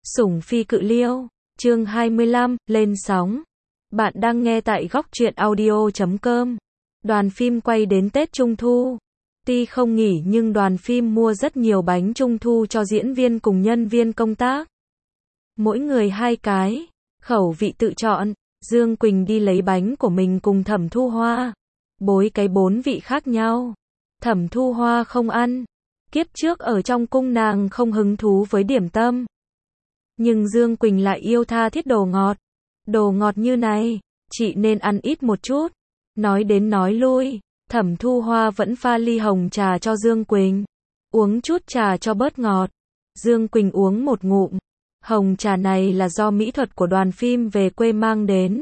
Sủng phi cự liêu, chương 25, lên sóng. Bạn đang nghe tại góc truyện audio.com. Đoàn phim quay đến Tết Trung Thu. Tuy không nghỉ nhưng đoàn phim mua rất nhiều bánh Trung Thu cho diễn viên cùng nhân viên công tác. Mỗi người 2 cái, khẩu vị tự chọn. Dương Quỳnh đi lấy bánh của mình cùng Thẩm Thu Hoa. Bối cái 4 vị khác nhau. Thẩm Thu Hoa không ăn. Kiếp trước ở trong cung nàng không hứng thú với điểm tâm. Nhưng Dương Quỳnh lại yêu tha thiết đồ ngọt. Đồ ngọt như này, chị nên ăn ít một chút. Nói đến nói lui, Thẩm Thu Hoa vẫn pha ly hồng trà cho Dương Quỳnh. Uống chút trà cho bớt ngọt. Dương Quỳnh uống một ngụm. Hồng trà này là do mỹ thuật của đoàn phim về quê mang đến.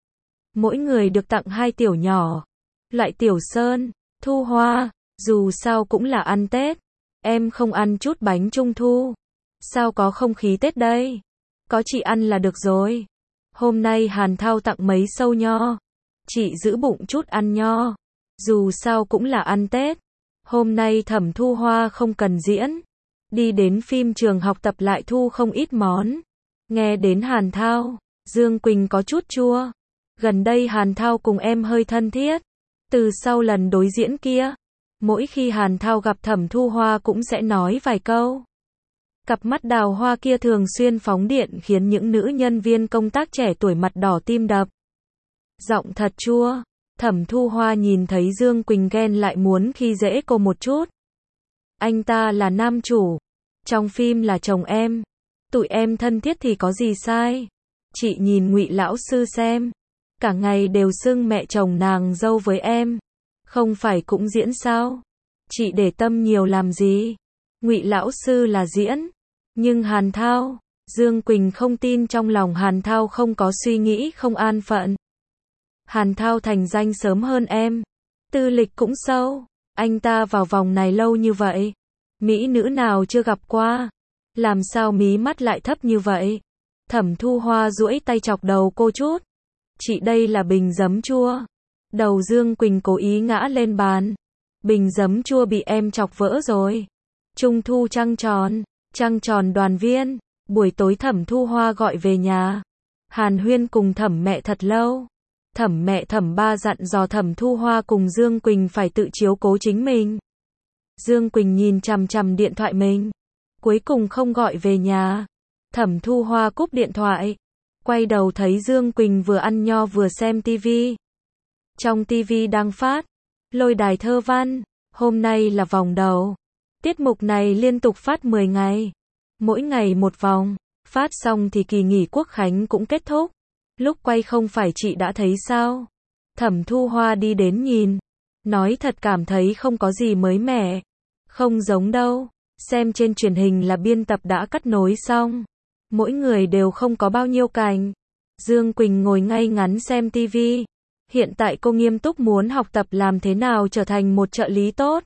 Mỗi người được tặng 2 tiểu nhỏ. Loại tiểu sơn, Thu Hoa, dù sao cũng là ăn Tết. Em không ăn chút bánh Trung Thu. Sao có không khí Tết đây? Có chị ăn là được rồi. Hôm nay Hàn Thao tặng mấy sâu nho. Chị giữ bụng chút ăn nho. Dù sao cũng là ăn Tết. Hôm nay Thẩm Thu Hoa không cần diễn. Đi đến phim trường học tập lại thu không ít món. Nghe đến Hàn Thao, Dương Quỳnh có chút chua. Gần đây Hàn Thao cùng em hơi thân thiết. Từ sau lần đối diễn kia, mỗi khi Hàn Thao gặp Thẩm Thu Hoa cũng sẽ nói vài câu. Cặp mắt đào hoa kia thường xuyên phóng điện khiến những nữ nhân viên công tác trẻ tuổi mặt đỏ tim đập. Giọng thật chua. Thẩm Thu Hoa nhìn thấy Dương Quỳnh ghen lại muốn khi dễ cô một chút. Anh ta là nam chủ. Trong phim là chồng em. Tụi em thân thiết thì có gì sai. Chị nhìn Ngụy lão sư xem. Cả ngày đều xưng mẹ chồng nàng dâu với em. Không phải cũng diễn sao? Chị để tâm nhiều làm gì? Ngụy lão sư là diễn. Nhưng Hàn Thao, Dương Quỳnh không tin trong lòng Hàn Thao không có suy nghĩ không an phận. Hàn Thao thành danh sớm hơn em. Tư lịch cũng sâu. Anh ta vào vòng này lâu như vậy. Mỹ nữ nào chưa gặp qua. Làm sao mí mắt lại thấp như vậy? Thẩm Thu Hoa duỗi tay chọc đầu cô chút. Chị đây là bình giấm chua. Đầu Dương Quỳnh cố ý ngã lên bàn. Bình giấm chua bị em chọc vỡ rồi. Trung thu trăng tròn đoàn viên. Buổi tối Thẩm Thu Hoa gọi về nhà. Hàn huyên cùng Thẩm mẹ thật lâu. Thẩm mẹ Thẩm ba dặn dò Thẩm Thu Hoa cùng Dương Quỳnh phải tự chiếu cố chính mình. Dương Quỳnh nhìn chằm chằm điện thoại mình. Cuối cùng không gọi về nhà. Thẩm Thu Hoa cúp điện thoại. Quay đầu thấy Dương Quỳnh vừa ăn nho vừa xem tivi. Trong tivi đang phát Lôi đài thơ văn. Hôm nay là vòng đầu. Tiết mục này liên tục phát 10 ngày. Mỗi ngày một vòng. Phát xong thì kỳ nghỉ Quốc khánh cũng kết thúc. Lúc quay không phải chị đã thấy sao? Thẩm Thu Hoa đi đến nhìn. Nói thật cảm thấy không có gì mới mẻ. Không giống đâu. Xem trên truyền hình là biên tập đã cắt nối xong. Mỗi người đều không có bao nhiêu cảnh. Dương Quỳnh ngồi ngay ngắn xem tivi. Hiện tại cô nghiêm túc muốn học tập làm thế nào trở thành một trợ lý tốt.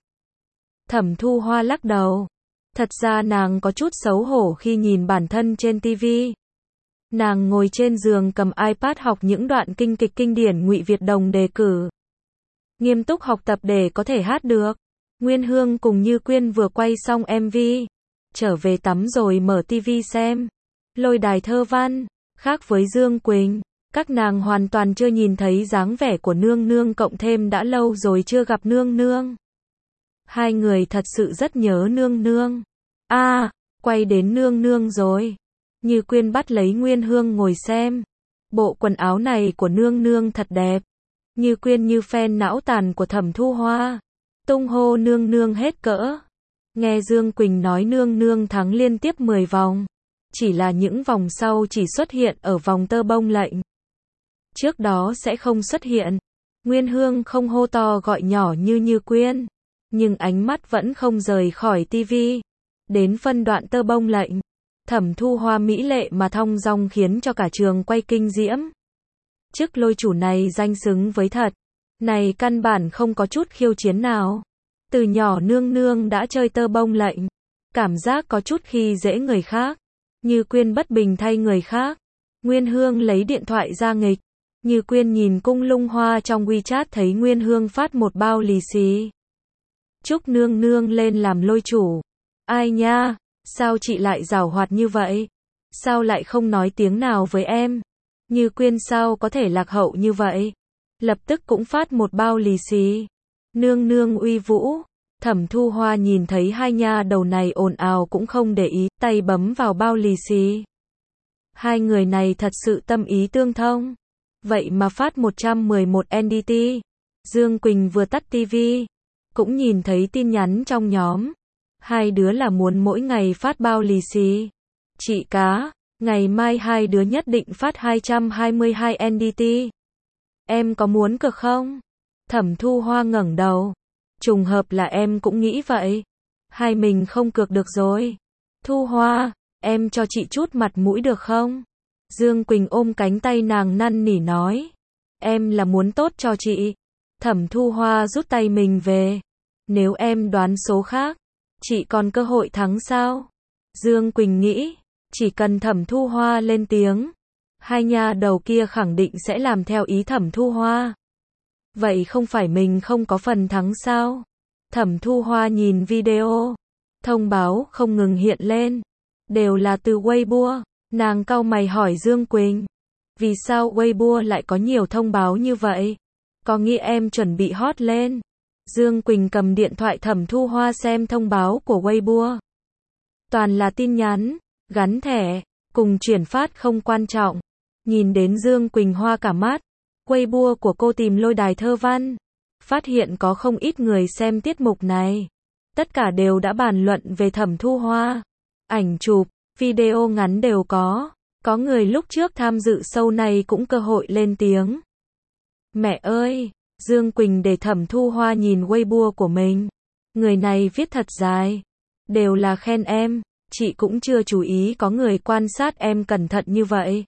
Thẩm Thu Hoa lắc đầu. Thật ra nàng có chút xấu hổ khi nhìn bản thân trên tivi. Nàng ngồi trên giường cầm iPad học những đoạn kinh kịch kinh điển Ngụy Việt Đồng đề cử. Nghiêm túc học tập để có thể hát được. Nguyên Hương cùng Như Quyên vừa quay xong MV. Trở về tắm rồi mở tivi xem. Lôi đài thơ văn. Khác với Dương Quỳnh, các nàng hoàn toàn chưa nhìn thấy dáng vẻ của Nương Nương, cộng thêm đã lâu rồi chưa gặp Nương Nương. Hai người thật sự rất nhớ Nương Nương. Quay đến Nương Nương rồi. Như Quyên bắt lấy Nguyên Hương ngồi xem. Bộ quần áo này của Nương Nương thật đẹp. Như Quyên như fan não tàn của Thẩm Thu Hoa. Tung hô Nương Nương hết cỡ. Nghe Dương Quỳnh nói Nương Nương thắng liên tiếp 10 vòng. Chỉ là những vòng sau chỉ xuất hiện ở vòng tơ bông lệnh. Trước đó sẽ không xuất hiện. Nguyên Hương không hô to gọi nhỏ như Như Quyên. Nhưng ánh mắt vẫn không rời khỏi tivi. Đến phân đoạn tơ bông lệnh. Thẩm Thu Hoa mỹ lệ mà thong dong khiến cho cả trường quay kinh diễm. Chức lôi chủ này danh xứng với thật. Này căn bản không có chút khiêu chiến nào. Từ nhỏ Nương Nương đã chơi tơ bông lệnh. Cảm giác có chút khi dễ người khác. Như Quyên bất bình thay người khác. Nguyên Hương lấy điện thoại ra nghịch. Như Quyên nhìn cung lung hoa trong WeChat thấy Nguyên Hương phát một bao lì xì. Chúc Nương Nương lên làm lôi chủ. Ai nha, sao chị lại giàu hoạt như vậy? Sao lại không nói tiếng nào với em? Như Quyên sao có thể lạc hậu như vậy? Lập tức cũng phát một bao lì xì. Nương nương uy vũ. Thẩm Thu Hoa nhìn thấy hai nha đầu này ồn ào cũng không để ý, tay bấm vào bao lì xì. Hai người này thật sự tâm ý tương thông. Vậy mà phát 111 NDT. Dương Quỳnh vừa tắt tivi, cũng nhìn thấy tin nhắn trong nhóm. Hai đứa là muốn mỗi ngày phát bao lì xì. Chị cá, ngày mai hai đứa nhất định phát 222 NDT. Em có muốn cược không? Thẩm Thu Hoa ngẩng đầu. Trùng hợp là em cũng nghĩ vậy. Hai mình không cược được rồi. Thu Hoa, em cho chị chút mặt mũi được không? Dương Quỳnh ôm cánh tay nàng năn nỉ nói. Em là muốn tốt cho chị. Thẩm Thu Hoa rút tay mình về. Nếu em đoán số khác, chị còn cơ hội thắng sao? Dương Quỳnh nghĩ, chỉ cần Thẩm Thu Hoa lên tiếng, hai nha đầu kia khẳng định sẽ làm theo ý Thẩm Thu Hoa. Vậy không phải mình không có phần thắng sao? Thẩm Thu Hoa nhìn video, thông báo không ngừng hiện lên, đều là từ Weibo. Nàng cau mày hỏi Dương Quỳnh, vì sao Weibo lại có nhiều thông báo như vậy? Có nghĩ em chuẩn bị hot lên? Dương Quỳnh cầm điện thoại Thẩm Thu Hoa xem thông báo của Weibo. Toàn là tin nhắn, gắn thẻ, cùng chuyển phát không quan trọng. Nhìn đến Dương Quỳnh hoa cả mắt. Weibo của cô tìm lôi đài thơ văn. Phát hiện có không ít người xem tiết mục này. Tất cả đều đã bàn luận về Thẩm Thu Hoa. Ảnh chụp, video ngắn đều có. Có người lúc trước tham dự show này cũng cơ hội lên tiếng. Mẹ ơi! Dương Quỳnh để Thẩm Thu Hoa nhìn Weibo của mình. Người này viết thật dài. Đều là khen em. Chị cũng chưa chú ý có người quan sát em cẩn thận như vậy.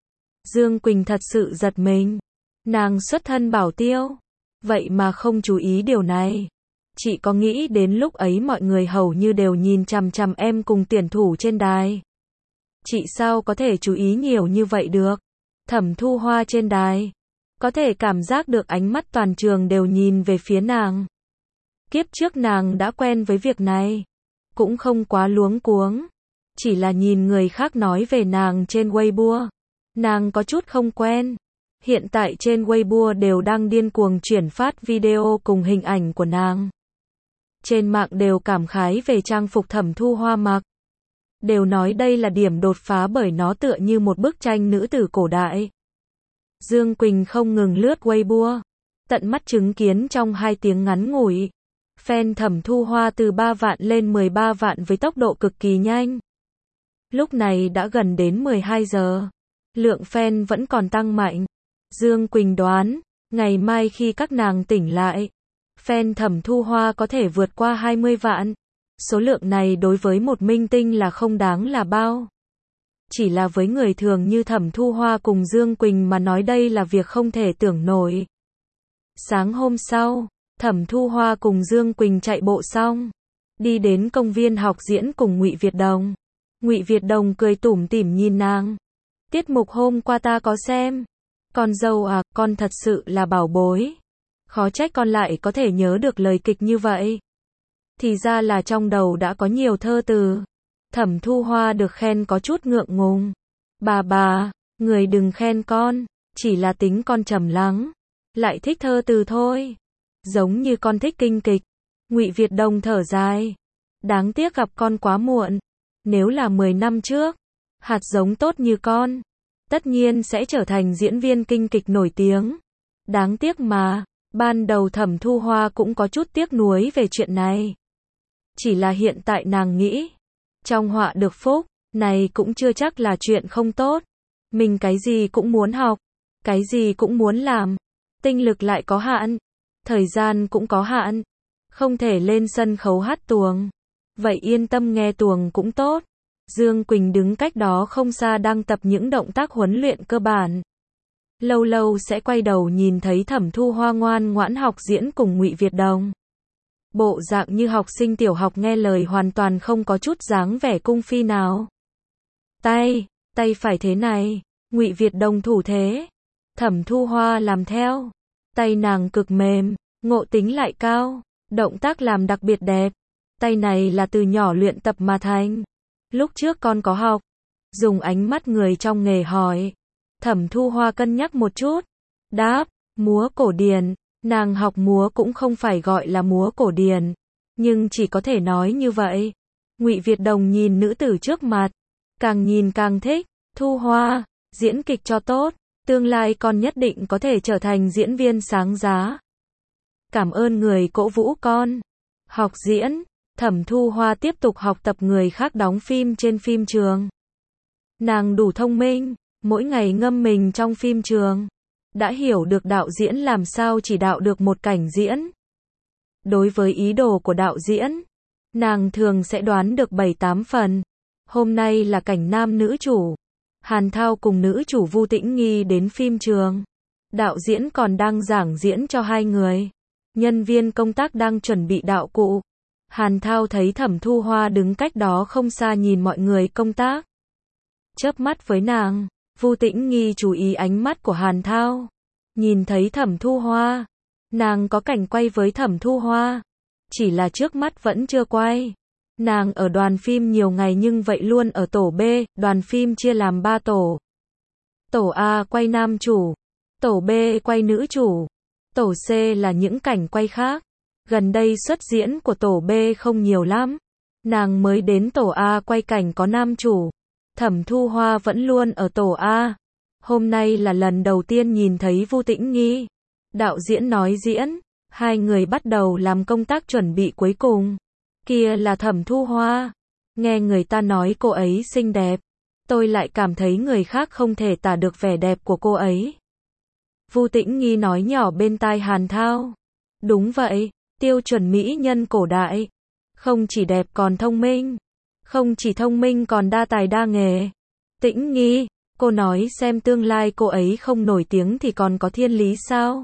Dương Quỳnh thật sự giật mình. Nàng xuất thân bảo tiêu. Vậy mà không chú ý điều này. Chị có nghĩ đến lúc ấy mọi người hầu như đều nhìn chằm chằm em cùng tuyển thủ trên đài. Chị sao có thể chú ý nhiều như vậy được? Thẩm Thu Hoa trên đài. Có thể cảm giác được ánh mắt toàn trường đều nhìn về phía nàng. Kiếp trước nàng đã quen với việc này. Cũng không quá luống cuống. Chỉ là nhìn người khác nói về nàng trên Weibo. Nàng có chút không quen. Hiện tại trên Weibo đều đang điên cuồng chuyển phát video cùng hình ảnh của nàng. Trên mạng đều cảm khái về trang phục Thẩm Thu Hoa mặc. Đều nói đây là điểm đột phá bởi nó tựa như một bức tranh nữ tử cổ đại. Dương Quỳnh không ngừng lướt Weibo. Tận mắt chứng kiến trong 2 tiếng ngắn ngủi. Fan Thẩm Thu Hoa từ 3 vạn lên 13 vạn với tốc độ cực kỳ nhanh. Lúc này đã gần đến 12 giờ. Lượng fan vẫn còn tăng mạnh. Dương Quỳnh đoán, ngày mai khi các nàng tỉnh lại, fan Thẩm Thu Hoa có thể vượt qua 20 vạn. Số lượng này đối với một minh tinh là không đáng là bao. Chỉ là với người thường như Thẩm Thu Hoa cùng Dương Quỳnh mà nói đây là việc không thể tưởng nổi. Sáng hôm sau, Thẩm Thu Hoa cùng Dương Quỳnh chạy bộ xong, đi đến công viên học diễn cùng Ngụy Việt Đồng. Ngụy Việt Đồng cười tủm tỉm nhìn nàng. Tiết mục hôm qua ta có xem. Con dâu à, con thật sự là bảo bối. Khó trách con lại có thể nhớ được lời kịch như vậy. Thì ra là trong đầu đã có nhiều thơ từ. Thẩm Thu Hoa được khen có chút ngượng ngùng. Bà, người đừng khen con, chỉ là tính con trầm lắng, lại thích thơ từ thôi. Giống như con thích kinh kịch. Ngụy Việt Đồng thở dài. Đáng tiếc gặp con quá muộn. Nếu là 10 năm trước, hạt giống tốt như con, tất nhiên sẽ trở thành diễn viên kinh kịch nổi tiếng. Đáng tiếc mà, ban đầu Thẩm Thu Hoa cũng có chút tiếc nuối về chuyện này. Chỉ là hiện tại nàng nghĩ, trong họa được phúc, này cũng chưa chắc là chuyện không tốt. Mình cái gì cũng muốn học, cái gì cũng muốn làm. Tinh lực lại có hạn, thời gian cũng có hạn. Không thể lên sân khấu hát tuồng. Vậy yên tâm nghe tuồng cũng tốt. Dương Quỳnh đứng cách đó không xa đang tập những động tác huấn luyện cơ bản. Lâu lâu sẽ quay đầu nhìn thấy Thẩm Thu Hoa ngoan ngoãn học diễn cùng Ngụy Việt Đồng. Bộ dạng như học sinh tiểu học nghe lời hoàn toàn không có chút dáng vẻ cung phi nào. Tay phải thế này. Ngụy Việt Đồng thủ thế. Thẩm Thu Hoa làm theo. Tay nàng cực mềm, ngộ tính lại cao. Động tác làm đặc biệt đẹp. Tay này là từ nhỏ luyện tập mà thành. Lúc trước con có học. dùng ánh mắt người trong nghề hỏi. Thẩm Thu Hoa cân nhắc một chút, đáp, múa cổ điển, nàng học múa cũng không phải gọi là múa cổ điển, nhưng chỉ có thể nói như vậy. Ngụy Việt Đồng nhìn nữ tử trước mặt, càng nhìn càng thích, Thu Hoa, diễn kịch cho tốt, tương lai con nhất định có thể trở thành diễn viên sáng giá. Cảm ơn người cổ vũ con. Học diễn, Thẩm Thu Hoa tiếp tục học tập người khác đóng phim trên phim trường. Nàng đủ thông minh, mỗi ngày ngâm mình trong phim trường, đã hiểu được đạo diễn làm sao chỉ đạo được một cảnh diễn. Đối với ý đồ của đạo diễn, nàng thường sẽ đoán được 7-8 phần. Hôm nay là cảnh nam nữ chủ, Hàn Thao cùng nữ chủ Vu Tĩnh Nghi đến phim trường. Đạo diễn còn đang giảng diễn cho hai người. Nhân viên công tác đang chuẩn bị đạo cụ. Hàn Thao thấy Thẩm Thu Hoa đứng cách đó không xa nhìn mọi người công tác. Chớp mắt với nàng, Vu Tĩnh Nghi chú ý ánh mắt của Hàn Thao. Nhìn thấy Thẩm Thu Hoa, nàng có cảnh quay với Thẩm Thu Hoa, chỉ là trước mắt vẫn chưa quay. Nàng ở đoàn phim nhiều ngày nhưng vậy luôn ở tổ B, đoàn phim chia làm 3 tổ. Tổ A quay nam chủ, tổ B quay nữ chủ, tổ C là những cảnh quay khác. Gần đây xuất diễn của tổ B không nhiều lắm. Nàng mới đến tổ A quay cảnh có nam chủ. Thẩm Thu Hoa vẫn luôn ở tổ A. Hôm nay là lần đầu tiên nhìn thấy Vu Tĩnh Nghi. Đạo diễn nói diễn, hai người bắt đầu làm công tác chuẩn bị cuối cùng. Kia là Thẩm Thu Hoa. Nghe người ta nói cô ấy xinh đẹp, tôi lại cảm thấy người khác không thể tả được vẻ đẹp của cô ấy. Vu Tĩnh Nghi nói nhỏ bên tai Hàn Thao. Đúng vậy, tiêu chuẩn mỹ nhân cổ đại. Không chỉ đẹp còn thông minh. Không chỉ thông minh còn đa tài đa nghề. Tĩnh Nghi, cô nói xem tương lai cô ấy không nổi tiếng thì còn có thiên lý sao?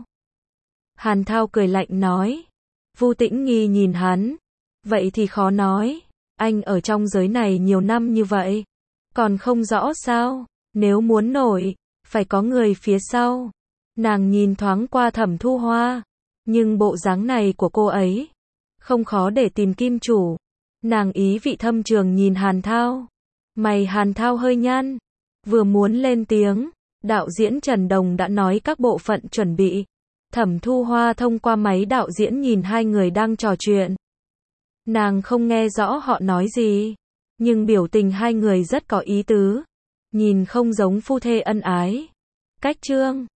Hàn Thao cười lạnh nói. Vu Tĩnh Nghi nhìn hắn. Vậy thì khó nói. Anh ở trong giới này nhiều năm như vậy. Còn không rõ sao? Nếu muốn nổi, phải có người phía sau. Nàng nhìn thoáng qua Thẩm Thu Hoa. Nhưng bộ dáng này của cô ấy không khó để tìm kim chủ. Nàng ý vị thâm trường nhìn Hàn Thao. Mày Hàn Thao hơi nhăn. Vừa muốn lên tiếng, đạo diễn Trần Đồng đã nói các bộ phận chuẩn bị. Thẩm Thu Hoa thông qua máy đạo diễn nhìn hai người đang trò chuyện. Nàng không nghe rõ họ nói gì, nhưng biểu tình hai người rất có ý tứ. Nhìn không giống phu thê ân ái. Cách chương